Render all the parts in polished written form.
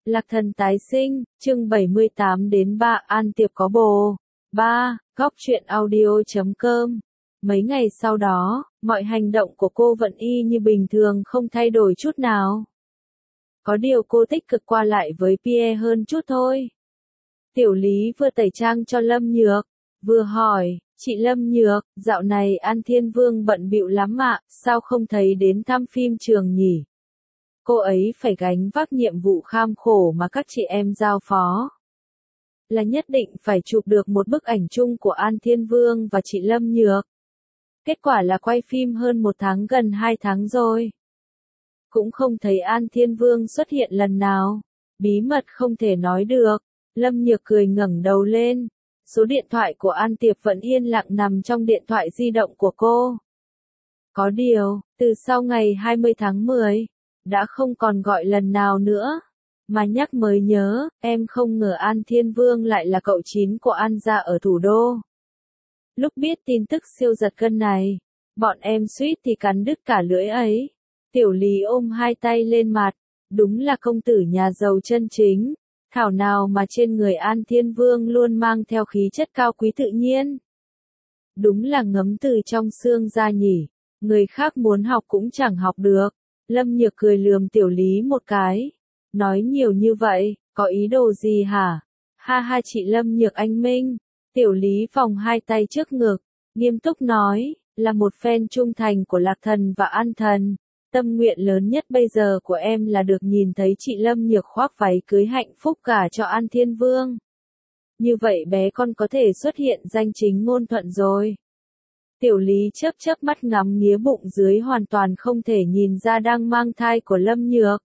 Lạc Thần tái sinh, chương 78 đến 3 An Tiệp có bồ. 3. Góc truyện audio.com. Mấy ngày sau đó, mọi hành động của cô vẫn y như bình thường không thay đổi chút nào. Có điều cô tích cực qua lại với Pierre hơn chút thôi. Tiểu Lý vừa tẩy trang cho Lâm Nhược, vừa hỏi, chị Lâm Nhược, dạo này An Thiên Vương bận bịu lắm ạ, sao không thấy đến thăm phim trường nhỉ? Cô ấy phải gánh vác nhiệm vụ kham khổ mà các chị em giao phó. Là nhất định phải chụp được một bức ảnh chung của An Thiên Vương và chị Lâm Nhược. Kết quả là quay phim hơn 1 tháng gần 2 tháng rồi. Cũng không thấy An Thiên Vương xuất hiện lần nào. Bí mật không thể nói được. Lâm Nhược cười ngẩng đầu lên. Số điện thoại của An Tiệp vẫn yên lặng nằm trong điện thoại di động của cô. Có điều, từ sau ngày 20 tháng 10, đã không còn gọi lần nào nữa. Mà nhắc mới nhớ, em không ngờ An Thiên Vương lại là cậu chín của An gia ở thủ đô. Lúc biết tin tức siêu giật gân này, bọn em suýt thì cắn đứt cả lưỡi ấy. Tiểu Lý ôm hai tay lên mặt, đúng là công tử nhà giàu chân chính. Thảo nào mà trên người An Thiên Vương luôn mang theo khí chất cao quý tự nhiên. Đúng là ngấm từ trong xương ra nhỉ, người khác muốn học cũng chẳng học được. Lâm Nhược cười lườm Tiểu Lý một cái. Nói nhiều như vậy, có ý đồ gì hả? Ha ha chị Lâm Nhược anh minh. Tiểu Lý vòng hai tay trước ngực, nghiêm túc nói, là một fan trung thành của Lạc Thần và An Thần. Tâm nguyện lớn nhất bây giờ của em là được nhìn thấy chị Lâm Nhược khoác váy cưới hạnh phúc cả cho An Thiên Vương. Như vậy bé con có thể xuất hiện danh chính ngôn thuận rồi. Tiểu Lý chớp chớp mắt ngắm nghía bụng dưới hoàn toàn không thể nhìn ra đang mang thai của Lâm Nhược.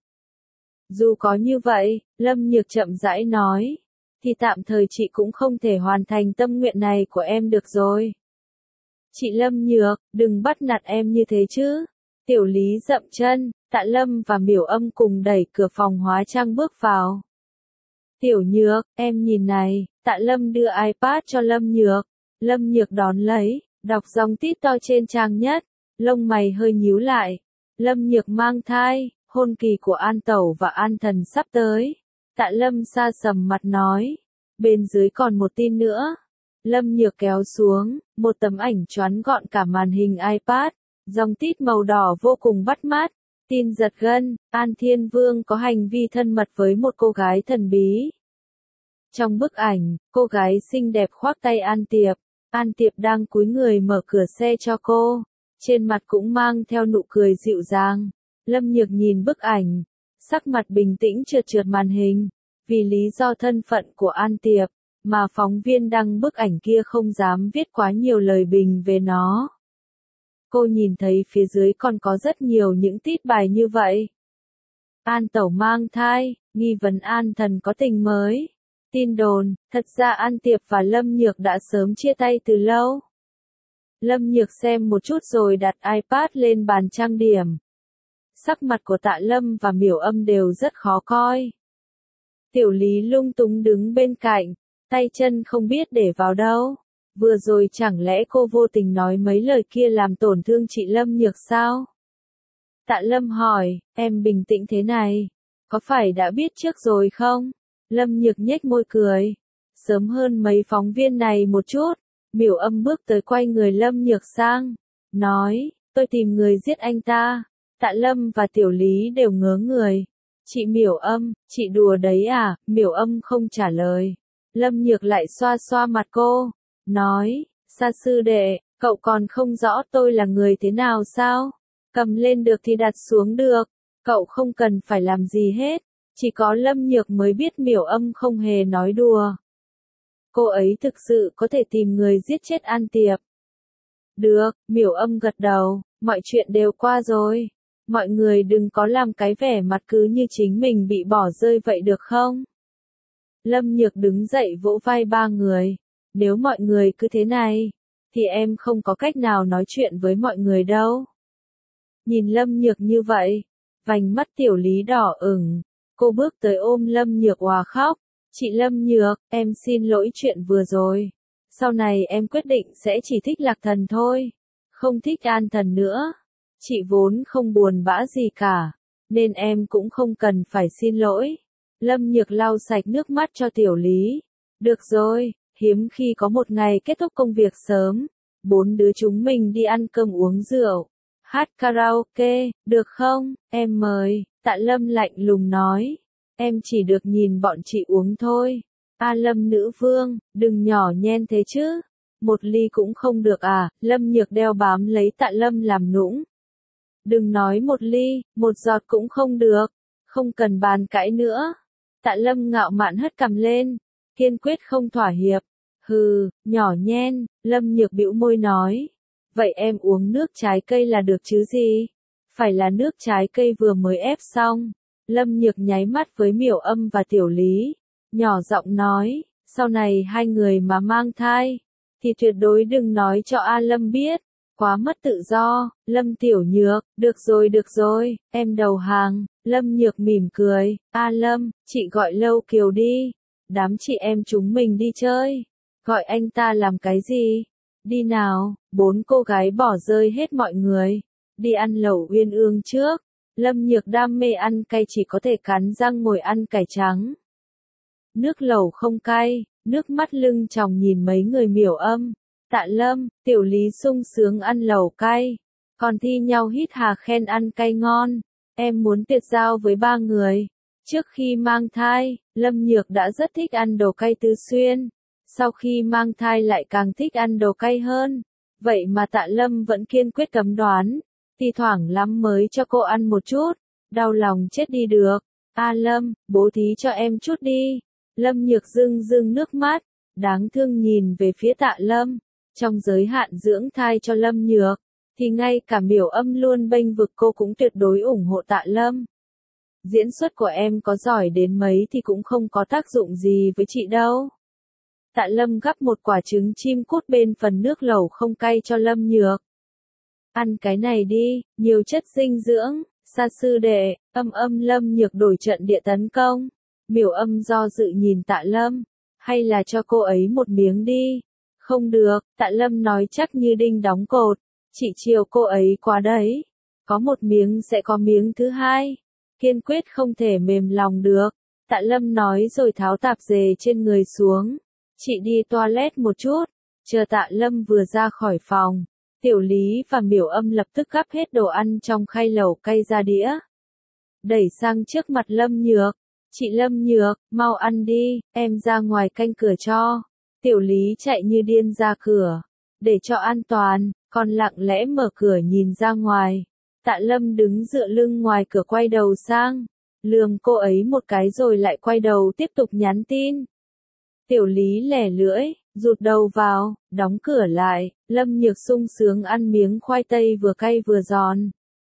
Dù có như vậy, Lâm Nhược chậm rãi nói, thì tạm thời chị cũng không thể hoàn thành tâm nguyện này của em được rồi. Chị Lâm Nhược, đừng bắt nạt em như thế chứ. Tiểu Lý dậm chân, Tạ Lâm và Miểu Âm cùng đẩy cửa phòng hóa trang bước vào. Tiểu Nhược, em nhìn này, Tạ Lâm đưa iPad cho Lâm Nhược. Lâm Nhược đón lấy, đọc dòng tít to trên trang nhất, lông mày hơi nhíu lại. Lâm Nhược mang thai, hôn kỳ của An Tẩu và An Thần sắp tới. Tạ Lâm sa sầm mặt nói, bên dưới còn một tin nữa. Lâm Nhược kéo xuống, một tấm ảnh choán gọn cả màn hình iPad, dòng tít màu đỏ vô cùng bắt mắt. Tin giật gân, An Thiên Vương có hành vi thân mật với một cô gái thần bí. Trong bức ảnh, cô gái xinh đẹp khoác tay An Tiệp. An Tiệp đang cúi người mở cửa xe cho cô, trên mặt cũng mang theo nụ cười dịu dàng. Lâm Nhược nhìn bức ảnh, sắc mặt bình tĩnh trượt trượt màn hình, vì lý do thân phận của An Tiệp, mà phóng viên đăng bức ảnh kia không dám viết quá nhiều lời bình về nó. Cô nhìn thấy phía dưới còn có rất nhiều những tít bài như vậy. An Tẩu mang thai, nghi vấn An Thần có tình mới. Tin đồn, thật ra An Tiệp và Lâm Nhược đã sớm chia tay từ lâu. Lâm Nhược xem một chút rồi đặt iPad lên bàn trang điểm. Sắc mặt của Tạ Lâm và Miểu Âm đều rất khó coi. Tiểu Lý lung túng đứng bên cạnh, tay chân không biết để vào đâu. Vừa rồi chẳng lẽ cô vô tình nói mấy lời kia làm tổn thương chị Lâm Nhược sao? Tạ Lâm hỏi, em bình tĩnh thế này, có phải đã biết trước rồi không? Lâm Nhược nhếch môi cười. Sớm hơn mấy phóng viên này một chút, Miểu Âm bước tới quay người Lâm Nhược sang, nói, tôi tìm người giết anh ta. Tạ Lâm và Tiểu Lý đều ngớ người. Chị Miểu Âm, chị đùa đấy à? Miểu Âm không trả lời. Lâm Nhược lại xoa xoa mặt cô, nói, Sa sư đệ, cậu còn không rõ tôi là người thế nào sao? Cầm lên được thì đặt xuống được, cậu không cần phải làm gì hết. Chỉ có Lâm Nhược mới biết Miểu Âm không hề nói đùa. Cô ấy thực sự có thể tìm người giết chết An Tiệp. Được, Miểu Âm gật đầu, mọi chuyện đều qua rồi. Mọi người đừng có làm cái vẻ mặt cứ như chính mình bị bỏ rơi vậy được không? Lâm Nhược đứng dậy vỗ vai ba người. Nếu mọi người cứ thế này, thì em không có cách nào nói chuyện với mọi người đâu. Nhìn Lâm Nhược như vậy, vành mắt Tiểu Lý đỏ ửng. Cô bước tới ôm Lâm Nhược òa khóc. Chị Lâm Nhược, em xin lỗi chuyện vừa rồi. Sau này em quyết định sẽ chỉ thích Lạc Thần thôi. Không thích An Thần nữa. Chị vốn không buồn bã gì cả, nên em cũng không cần phải xin lỗi. Lâm Nhược lau sạch nước mắt cho Tiểu Lý. Được rồi, hiếm khi có một ngày kết thúc công việc sớm. 4 đứa chúng mình đi ăn cơm uống rượu. Hát karaoke, được không, em mời. Tạ Lâm lạnh lùng nói. Em chỉ được nhìn bọn chị uống thôi. A Lâm nữ vương, đừng nhỏ nhen thế chứ. Một ly cũng không được à, Lâm Nhược đeo bám lấy Tạ Lâm làm nũng. Đừng nói một ly, một giọt cũng không được. Không cần bàn cãi nữa. Tạ Lâm ngạo mạn hất cằm lên. Kiên quyết không thỏa hiệp. Hừ, nhỏ nhen, Lâm Nhược bĩu môi nói. Vậy em uống nước trái cây là được chứ gì? Phải là nước trái cây vừa mới ép xong. Lâm Nhược nháy mắt với Miểu Âm và Tiểu Lý. Nhỏ giọng nói, sau này hai người mà mang thai, thì tuyệt đối đừng nói cho A Lâm biết. Quá mất tự do, Lâm Tiểu Nhược, được rồi, em đầu hàng. Lâm Nhược mỉm cười, A Lâm, chị gọi Lâu Kiều đi. Đám chị em chúng mình đi chơi. Gọi anh ta làm cái gì? Đi nào, 4 cô gái bỏ rơi hết mọi người. Đi ăn lẩu Uyên Ương trước. Lâm Nhược đam mê ăn cay chỉ có thể cắn răng ngồi ăn cải trắng. Nước lẩu không cay, nước mắt lưng tròng nhìn mấy người Miểu Âm. Tạ Lâm, Tiểu Lý sung sướng ăn lẩu cay. Còn thi nhau hít hà khen ăn cay ngon. Em muốn tiệt giao với 3 người. Trước khi mang thai, Lâm Nhược đã rất thích ăn đồ cay Tứ Xuyên. Sau khi mang thai lại càng thích ăn đồ cay hơn. Vậy mà Tạ Lâm vẫn kiên quyết cấm đoán. Thì thoảng lắm mới cho cô ăn một chút. Đau lòng chết đi được. A Lâm, bố thí cho em chút đi. Lâm Nhược rưng nước mắt. Đáng thương nhìn về phía Tạ Lâm. Trong giới hạn dưỡng thai cho Lâm Nhược, thì ngay cả Miểu Âm luôn bênh vực cô cũng tuyệt đối ủng hộ Tạ Lâm. Diễn xuất của em có giỏi đến mấy thì cũng không có tác dụng gì với chị đâu. Tạ Lâm gắp một quả trứng chim cút bên phần nước lẩu không cay cho Lâm Nhược. Ăn cái này đi, nhiều chất dinh dưỡng. Sa sư đệ, Âm Lâm Nhược đổi trận địa tấn công. Miểu Âm do dự nhìn Tạ Lâm. Hay là cho cô ấy một miếng đi. Không được, Tạ Lâm nói chắc như đinh đóng cột. Chị chiều cô ấy quá đấy. Có một miếng sẽ có miếng thứ hai. Kiên quyết không thể mềm lòng được. Tạ Lâm nói rồi tháo tạp dề trên người xuống. Chị đi toilet một chút. Chờ Tạ Lâm vừa ra khỏi phòng. Tiểu Lý và Miểu Âm lập tức gắp hết đồ ăn trong khay lẩu cay ra đĩa. Đẩy sang trước mặt Lâm Nhược. Chị Lâm Nhược, mau ăn đi, em ra ngoài canh cửa cho. Tiểu Lý chạy như điên ra cửa. Để cho an toàn, còn lặng lẽ mở cửa nhìn ra ngoài. Tạ Lâm đứng dựa lưng ngoài cửa quay đầu sang. Lườm cô ấy một cái rồi lại quay đầu tiếp tục nhắn tin. Tiểu Lý lẻ lưỡi, rụt đầu vào, đóng cửa lại. Lâm Nhược sung sướng ăn miếng khoai tây vừa cay vừa giòn.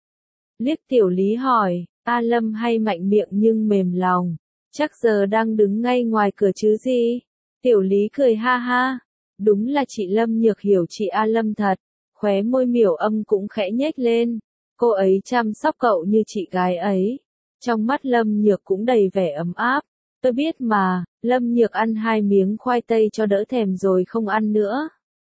Liếc Tiểu Lý hỏi, A Lâm hay mạnh miệng nhưng mềm lòng. Chắc giờ đang đứng ngay ngoài cửa chứ gì? Tiểu Lý cười ha ha. Đúng là chị Lâm Nhược hiểu chị A Lâm thật. Khóe môi Miểu Âm cũng khẽ nhếch lên. Cô ấy chăm sóc cậu như chị gái ấy. Trong mắt Lâm Nhược cũng đầy vẻ ấm áp. Tôi biết mà, Lâm Nhược ăn 2 miếng khoai tây cho đỡ thèm rồi không ăn nữa.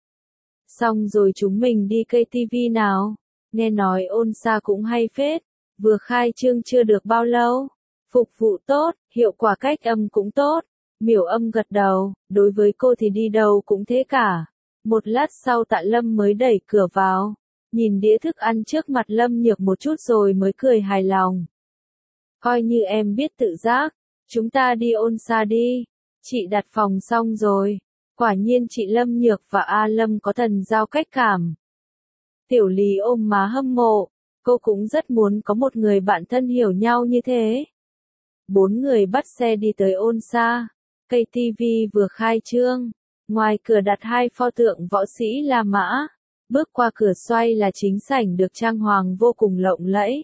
Xong rồi chúng mình đi cây tivi nào. Nghe nói Ôn Sa cũng hay phết. Vừa khai trương chưa được bao lâu. Phục vụ tốt, hiệu quả cách âm cũng tốt. Miểu Âm gật đầu, đối với cô thì đi đâu cũng thế cả. Một lát sau Tạ Lâm mới đẩy cửa vào. Nhìn đĩa thức ăn trước mặt Lâm Nhược một chút rồi mới cười hài lòng. Coi như em biết tự giác. Chúng ta đi Ôn Sa đi. Chị đặt phòng xong rồi. Quả nhiên chị Lâm Nhược và A Lâm có thần giao cách cảm. Tiểu Lý ôm má hâm mộ. Cô cũng rất muốn có một người bạn thân hiểu nhau như thế. 4 người bắt xe đi tới Ôn Sa. Cây tivi vừa khai trương. Ngoài cửa đặt 2 pho tượng võ sĩ La Mã. Bước qua cửa xoay là chính sảnh được trang hoàng vô cùng lộng lẫy.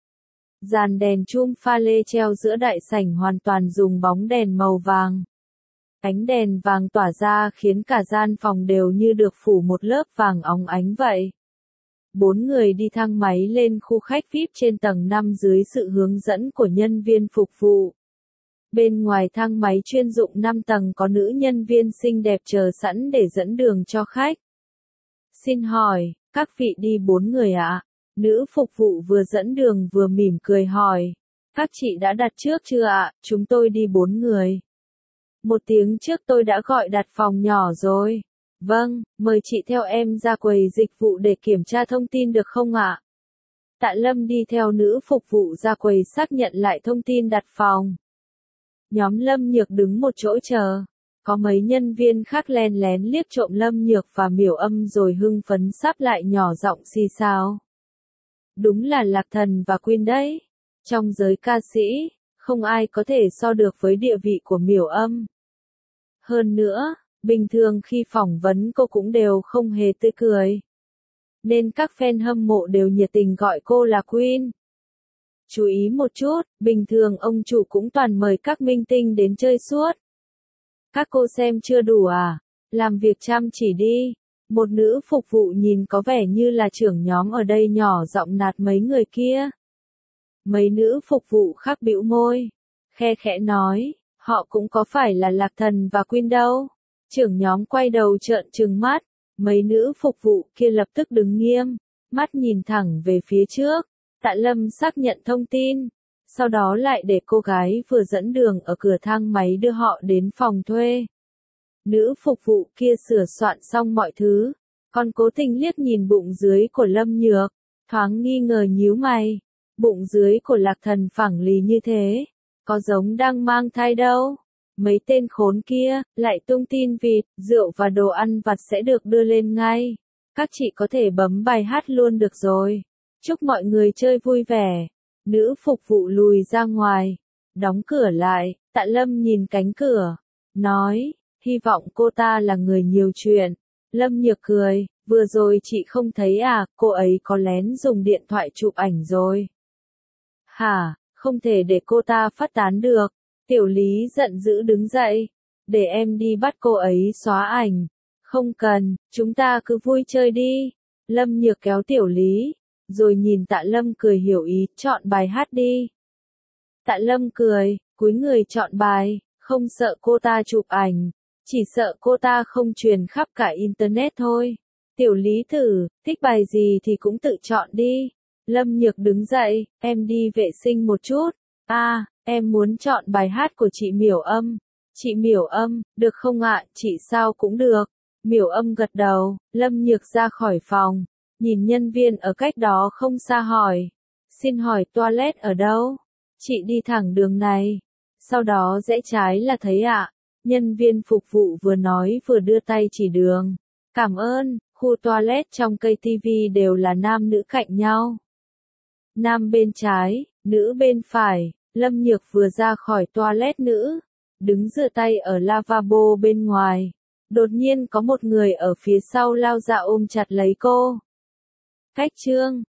Dàn đèn chum pha lê treo giữa đại sảnh hoàn toàn dùng bóng đèn màu vàng. Ánh đèn vàng tỏa ra khiến cả gian phòng đều như được phủ một lớp vàng óng ánh vậy. 4 người đi thang máy lên khu khách VIP trên tầng 5 dưới sự hướng dẫn của nhân viên phục vụ. Bên ngoài thang máy chuyên dụng 5 tầng có nữ nhân viên xinh đẹp chờ sẵn để dẫn đường cho khách. Xin hỏi, các vị đi 4 người ạ? Nữ phục vụ vừa dẫn đường vừa mỉm cười hỏi. Các chị đã đặt trước chưa ạ? Chúng tôi đi 4 người. 1 tiếng trước tôi đã gọi đặt phòng nhỏ rồi. Vâng, mời chị theo em ra quầy dịch vụ để kiểm tra thông tin được không ạ? Tạ Lâm đi theo nữ phục vụ ra quầy xác nhận lại thông tin đặt phòng. Nhóm Lâm Nhược đứng một chỗ chờ. Có mấy nhân viên khác len lén liếc trộm Lâm Nhược và Miểu Âm rồi hưng phấn sáp lại nhỏ giọng xì xào. Đúng là Lạc Thần và Quyên đấy. Trong giới ca sĩ, không ai có thể so được với địa vị của Miểu Âm. Hơn nữa, bình thường khi phỏng vấn cô cũng đều không hề tươi cười. Nên các fan hâm mộ đều nhiệt tình gọi cô là Quyên. Chú ý một chút, bình thường ông chủ cũng toàn mời các minh tinh đến chơi suốt. Các cô xem chưa đủ à? Làm việc chăm chỉ đi. Một nữ phục vụ nhìn có vẻ như là trưởng nhóm ở đây nhỏ giọng nạt mấy người kia. Mấy nữ phục vụ khác bĩu môi, khe khẽ nói, họ cũng có phải là Lạc Thần và Quyên đâu. Trưởng nhóm quay đầu trợn trừng mắt, mấy nữ phục vụ kia lập tức đứng nghiêm, mắt nhìn thẳng về phía trước. Tạ Lâm xác nhận thông tin, sau đó lại để cô gái vừa dẫn đường ở cửa thang máy đưa họ đến phòng thuê. Nữ phục vụ kia sửa soạn xong mọi thứ, còn cố tình liếc nhìn bụng dưới của Lâm Nhược, thoáng nghi ngờ nhíu mày. Bụng dưới của Lạc Thần phẳng lì như thế, có giống đang mang thai đâu. Mấy tên khốn kia, lại tung tin vịt, rượu và đồ ăn vặt sẽ được đưa lên ngay. Các chị có thể bấm bài hát luôn được rồi. Chúc mọi người chơi vui vẻ. Nữ phục vụ lùi ra ngoài, đóng cửa lại. Tạ Lâm nhìn cánh cửa, nói, hy vọng cô ta là người nhiều chuyện. Lâm Nhược cười, vừa rồi chị không thấy à, cô ấy có lén dùng điện thoại chụp ảnh rồi. Hả, không thể để cô ta phát tán được. Tiểu Lý giận dữ đứng dậy. Để em đi bắt cô ấy xóa ảnh. Không cần, chúng ta cứ vui chơi đi. Lâm Nhược kéo Tiểu Lý, rồi nhìn Tạ Lâm cười hiểu ý, chọn bài hát đi. Tạ Lâm cười, cúi người chọn bài, không sợ cô ta chụp ảnh, chỉ sợ cô ta không truyền khắp cả internet thôi. Tiểu Lý thử, thích bài gì thì cũng tự chọn đi. Lâm Nhược đứng dậy, em đi vệ sinh một chút. À, em muốn chọn bài hát của chị Miểu Âm. Chị Miểu Âm, được không ạ? Chị sao cũng được. Miểu Âm gật đầu, Lâm Nhược ra khỏi phòng, nhìn nhân viên ở cách đó không xa hỏi. Xin hỏi toilet ở đâu? Chị đi thẳng đường này. Sau đó rẽ trái là thấy ạ. Nhân viên phục vụ vừa nói vừa đưa tay chỉ đường. Cảm ơn, khu toilet trong cây TV đều là nam nữ cạnh nhau. Nam bên trái, nữ bên phải. Lâm Nhược vừa ra khỏi toilet nữ, đứng dựa tay ở lavabo bên ngoài. Đột nhiên có một người ở phía sau lao ra ôm chặt lấy cô. Cách chương